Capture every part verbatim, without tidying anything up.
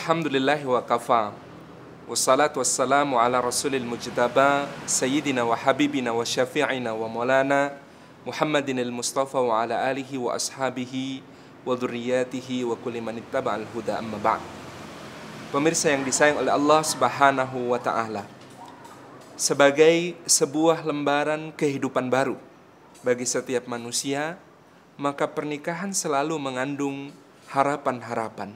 Alhamdulillahi wa kafa. Wassalatu wassalamu ala rasulil mujtaba Sayyidina wa habibina wa syafi'ina wa maulana Muhammadin al-Mustafa wa ala alihi wa ashabihi wa dhurriyatihi wa kulli man ittaba'al huda amma ba'd. Pemirsa yang disayang oleh Allah Subhanahu wa ta'ala, sebagai sebuah lembaran kehidupan baru bagi setiap manusia, maka pernikahan selalu mengandung harapan-harapan.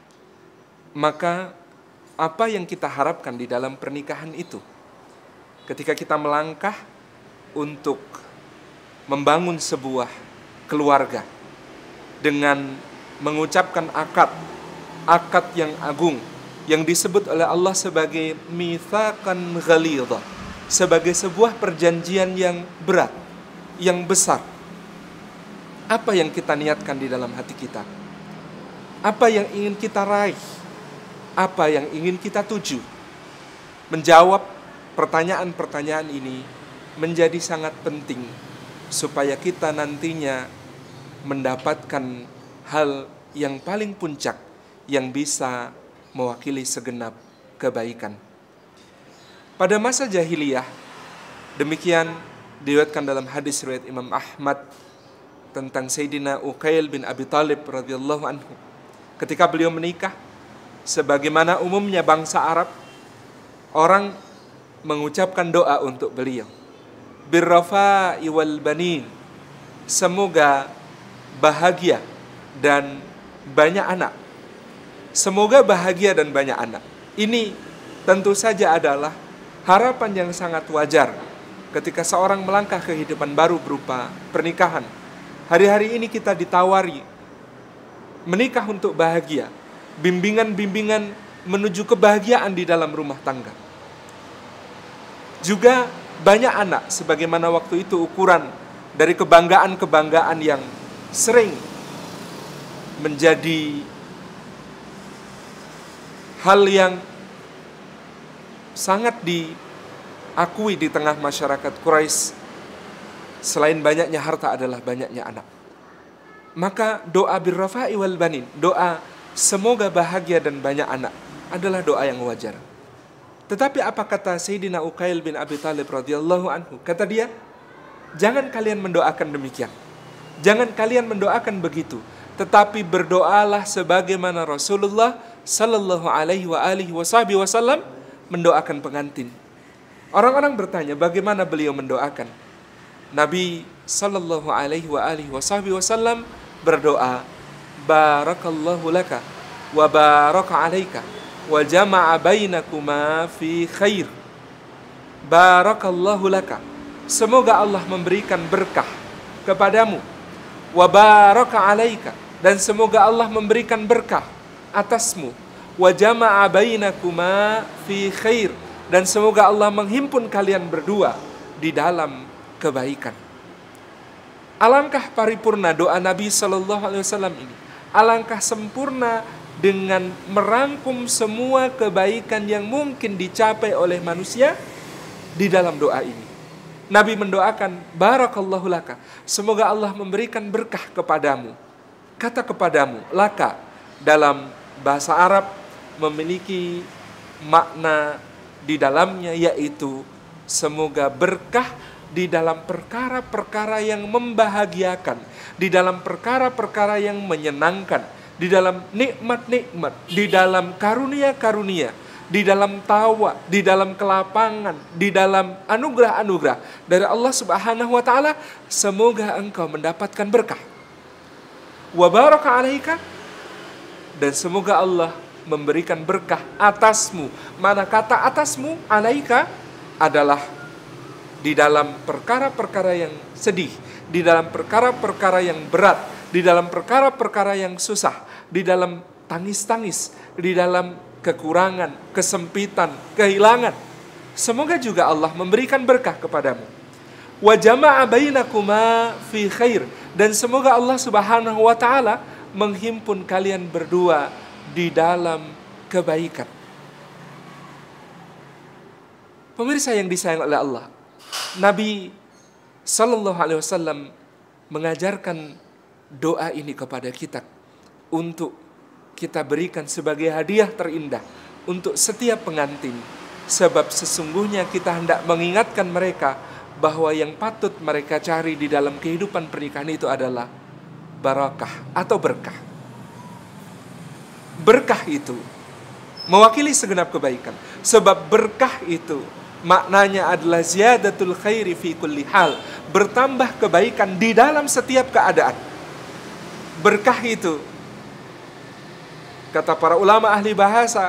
Maka apa yang kita harapkan di dalam pernikahan itu? Ketika kita melangkah untuk membangun sebuah keluarga dengan mengucapkan akad, akad yang agung yang disebut oleh Allah sebagai mitsaqan ghalidha, sebagai sebuah perjanjian yang berat, yang besar. Apa yang kita niatkan di dalam hati kita? Apa yang ingin kita raih? Apa yang ingin kita tuju? Menjawab pertanyaan-pertanyaan ini menjadi sangat penting supaya kita nantinya mendapatkan hal yang paling puncak yang bisa mewakili segenap kebaikan. Pada masa jahiliyah, demikian diriwayatkan dalam hadis riwayat Imam Ahmad tentang Sayyidina Uqail bin Abi Thalib radhiyallahu anhu. Ketika beliau menikah, sebagaimana umumnya bangsa Arab, orang mengucapkan doa untuk beliau. Birrafa'i wal banin, semoga bahagia dan banyak anak. Semoga bahagia dan banyak anak. Ini tentu saja adalah harapan yang sangat wajar ketika seorang melangkah kehidupan baru berupa pernikahan. Hari-hari ini kita ditawari menikah untuk bahagia, bimbingan-bimbingan menuju kebahagiaan di dalam rumah tangga. Juga banyak anak, sebagaimana waktu itu ukuran dari kebanggaan-kebanggaan yang sering menjadi hal yang sangat diakui di tengah masyarakat Quraisy. Selain banyaknya harta adalah banyaknya anak. Maka doa birrafa'i wal banin, doa semoga bahagia dan banyak anak, adalah doa yang wajar. Tetapi apa kata Sayyidina Uqail bin Abi Thalib radhiyallahu anhu? Kata dia, jangan kalian mendoakan demikian. Jangan kalian mendoakan begitu, tetapi berdoalah sebagaimana Rasulullah sallallahu alaihi wa alihi wasallam mendoakan pengantin. Orang-orang bertanya, bagaimana beliau mendoakan? Nabi sallallahu alaihi wa alihi wasallam berdoa, barakallahu laka wa baraka alaika wa jama'a bainakuma fi khair. Barakallahu laka, semoga Allah memberikan berkah kepadamu. Wa baraka alaika, dan semoga Allah memberikan berkah atasmu. Wa jama'a bainakuma fi khair, dan semoga Allah menghimpun kalian berdua di dalam kebaikan. Alangkah paripurna doa Nabi sallallahu alaihi wasallam ini. Alangkah sempurna dengan merangkum semua kebaikan yang mungkin dicapai oleh manusia di dalam doa ini. Nabi mendoakan, barakallahu laka, semoga Allah memberikan berkah kepadamu. Kata kepadamu, laka, dalam bahasa Arab memiliki makna di dalamnya, yaitu semoga berkah di dalam perkara-perkara yang membahagiakan, di dalam perkara-perkara yang menyenangkan, di dalam nikmat-nikmat, di dalam karunia-karunia, di dalam tawa, di dalam kelapangan, di dalam anugerah-anugerah dari Allah Subhanahu wa ta'ala. Semoga engkau mendapatkan berkah. Wa baraka alaika, dan semoga Allah memberikan berkah atasmu. Mana kata atasmu, alaika, adalah di dalam perkara-perkara yang sedih, di dalam perkara-perkara yang berat, di dalam perkara-perkara yang susah, di dalam tangis-tangis, di dalam kekurangan, kesempitan, kehilangan. Semoga juga Allah memberikan berkah kepadamu. Wa jama'a bainakuma fi khair, dan semoga Allah Subhanahu wa ta'ala menghimpun kalian berdua di dalam kebaikan. Pemirsa yang disayang oleh Allah, Nabi sallallahu alaihi wasallam mengajarkan doa ini kepada kita untuk kita berikan sebagai hadiah terindah untuk setiap pengantin. Sebab sesungguhnya kita hendak mengingatkan mereka bahwa yang patut mereka cari di dalam kehidupan pernikahan itu adalah barakah atau berkah. Berkah itu mewakili segenap kebaikan. Sebab berkah itu maknanya adalah ziyadatul khairi fi kulli hal, bertambah kebaikan di dalam setiap keadaan. Berkah itu, kata para ulama ahli bahasa,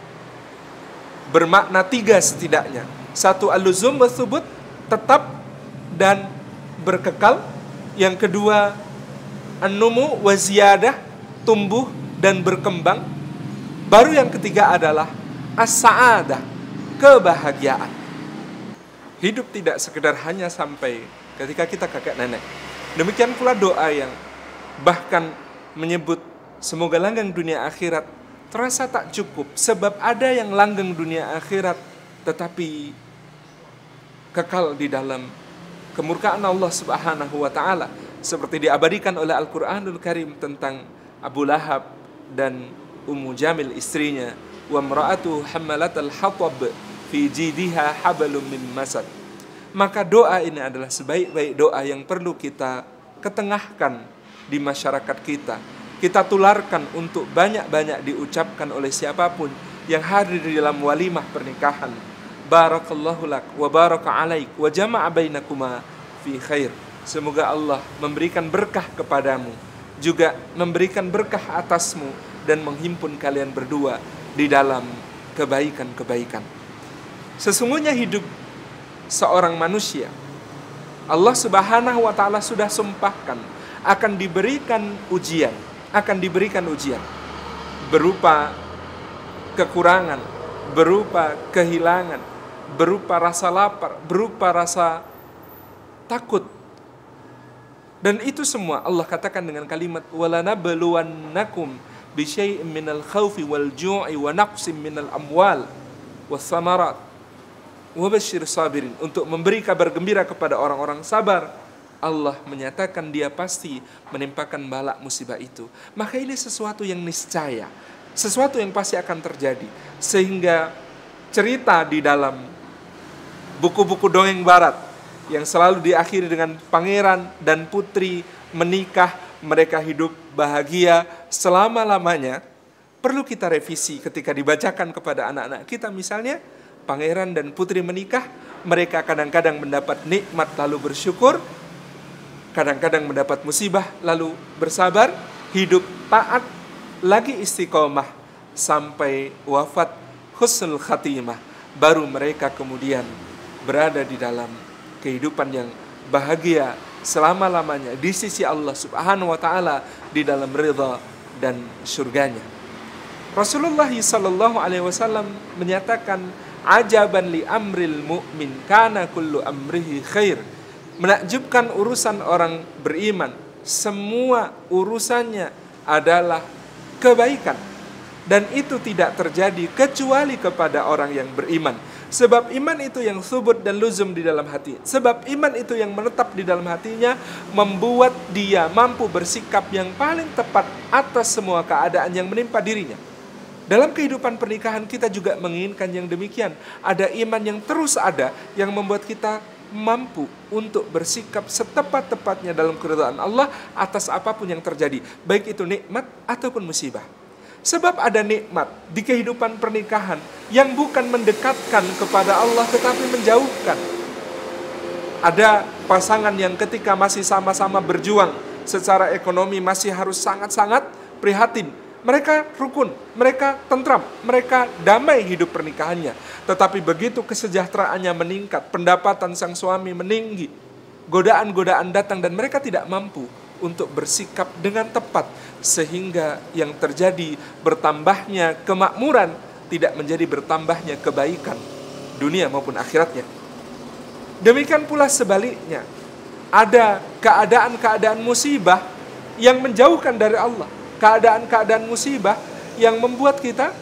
bermakna tiga setidaknya. Satu, al-luzum wa thubut, tetap dan berkekal. Yang kedua, an-numu wa ziyadah, tumbuh dan berkembang. Baru yang ketiga adalah as-sa'adah, kebahagiaan. Hidup tidak sekedar hanya sampai ketika kita kakek nenek. Demikian pula doa yang bahkan menyebut semoga langgeng dunia akhirat terasa tak cukup, sebab ada yang langgeng dunia akhirat tetapi kekal di dalam kemurkaan Allah Subhanahu wa taala, seperti diabadikan oleh Al-Qur'anul Karim tentang Abu Lahab dan Ummu Jamil istrinya, wa imra'atu hammalatal hatab fi jidiha hablum min masad. Maka doa ini adalah sebaik-baik doa yang perlu kita ketengahkan di masyarakat kita. Kita tularkan untuk banyak-banyak diucapkan oleh siapapun yang hadir di dalam walimah pernikahan. Barakallahu lak wa baraka alaik wa jama'a bainakuma fi khair. Semoga Allah memberikan berkah kepadamu, juga memberikan berkah atasmu, dan menghimpun kalian berdua di dalam kebaikan-kebaikan. Sesungguhnya hidup seorang manusia, Allah Subhanahu wa taala sudah sumpahkan akan diberikan ujian, akan diberikan ujian berupa kekurangan, berupa kehilangan, berupa rasa lapar, berupa rasa takut. Dan itu semua Allah katakan dengan kalimat walanabluwannakum bisyai'in minal khaufi wal ju'i wa naqsim minal amwal was samarat wa basyir sabirin, untuk memberi kabar gembira kepada orang-orang sabar. Allah menyatakan Dia pasti menimpakan bala musibah itu. Maka ini sesuatu yang niscaya, sesuatu yang pasti akan terjadi. Sehingga cerita di dalam buku-buku dongeng barat yang selalu diakhiri dengan pangeran dan putri menikah, mereka hidup bahagia selama-lamanya, perlu kita revisi ketika dibacakan kepada anak-anak kita. Misalnya, pangeran dan putri menikah, mereka kadang-kadang mendapat nikmat lalu bersyukur, kadang-kadang mendapat musibah lalu bersabar, hidup taat, lagi istiqomah sampai wafat husnul khatimah. Baru mereka kemudian berada di dalam kehidupan yang bahagia selama-lamanya di sisi Allah Subhanahu wa taala, di dalam ridha dan surganya. Rasulullah sallallahu alaihi wasallam menyatakan, ajaban li amril mu'min kana kullu amrihi khair. Menakjubkan urusan orang beriman, semua urusannya adalah kebaikan. Dan itu tidak terjadi kecuali kepada orang yang beriman. Sebab iman itu yang subut dan luzum di dalam hati. Sebab iman itu yang menetap di dalam hatinya, membuat dia mampu bersikap yang paling tepat atas semua keadaan yang menimpa dirinya. Dalam kehidupan pernikahan kita juga menginginkan yang demikian. Ada iman yang terus ada, yang membuat kita mampu untuk bersikap setepat-tepatnya dalam keridhaan Allah atas apapun yang terjadi, baik itu nikmat ataupun musibah. Sebab ada nikmat di kehidupan pernikahan yang bukan mendekatkan kepada Allah tetapi menjauhkan. Ada pasangan yang ketika masih sama-sama berjuang secara ekonomi masih harus sangat-sangat prihatin. Mereka rukun, mereka tentram, mereka damai hidup pernikahannya. Tetapi begitu kesejahteraannya meningkat, pendapatan sang suami meninggi, godaan-godaan datang dan mereka tidak mampu untuk bersikap dengan tepat. Sehingga yang terjadi bertambahnya kemakmuran, tidak menjadi bertambahnya kebaikan dunia maupun akhiratnya. Demikian pula sebaliknya, ada keadaan-keadaan musibah yang menjauhkan dari Allah. Keadaan-keadaan musibah yang membuat kita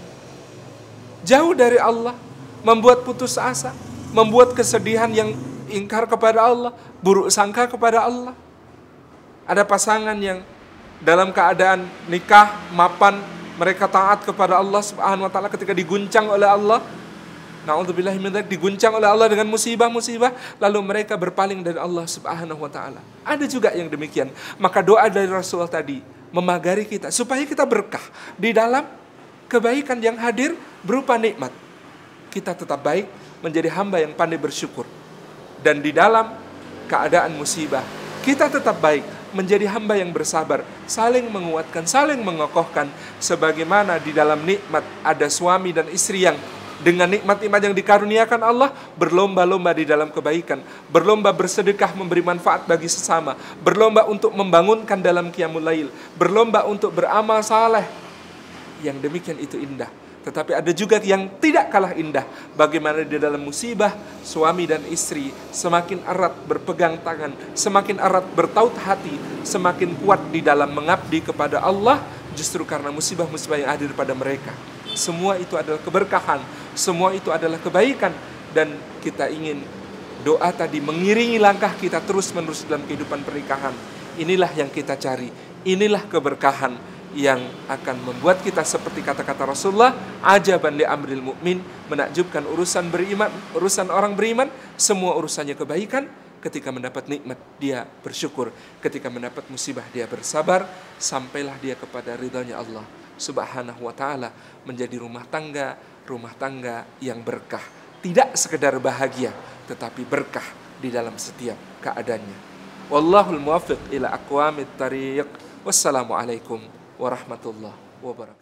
jauh dari Allah, membuat putus asa, membuat kesedihan yang ingkar kepada Allah, buruk sangka kepada Allah. Ada pasangan yang dalam keadaan nikah, mapan, Mereka taat kepada Allah Subhanahu wa taala ketika diguncang oleh Allah. Na'udzubillahi min dzalik, diguncang oleh Allah dengan musibah-musibah, lalu mereka berpaling dari Allah Subhanahu wa taala. Ada juga yang demikian. Maka doa dari Rasul tadi memagari kita supaya kita berkah di dalam kebaikan yang hadir berupa nikmat. Kita tetap baik, menjadi hamba yang pandai bersyukur. Dan di dalam keadaan musibah, kita tetap baik, menjadi hamba yang bersabar, saling menguatkan, saling mengokohkan. Sebagaimana di dalam nikmat ada suami dan istri yang dengan nikmat-nikmat yang dikaruniakan Allah, berlomba-lomba di dalam kebaikan, berlomba bersedekah memberi manfaat bagi sesama, berlomba untuk membangunkan dalam qiyamul lail, berlomba untuk beramal saleh. Yang demikian itu indah. Tetapi ada juga yang tidak kalah indah. Bagaimana di dalam musibah, suami dan istri semakin erat berpegang tangan, semakin erat bertaut hati, semakin kuat di dalam mengabdi kepada Allah, justru karena musibah-musibah yang hadir pada mereka. Semua itu adalah keberkahan, semua itu adalah kebaikan. Dan kita ingin doa tadi mengiringi langkah kita terus-menerus dalam kehidupan pernikahan. Inilah yang kita cari, inilah keberkahan yang akan membuat kita seperti kata-kata Rasulullah, ajaban li amril mu'min, menakjubkan urusan beriman, urusan orang beriman, semua urusannya kebaikan. Ketika mendapat nikmat dia bersyukur, ketika mendapat musibah dia bersabar, sampailah dia kepada ridhanya Allah Subhanahu wa taala, menjadi rumah tangga, rumah tangga yang berkah. Tidak sekedar bahagia, tetapi berkah di dalam setiap keadaannya. Wallahul muwaffiq ila aqwamit thariq. Wassalamualaikum warahmatullahi wabarakatuh.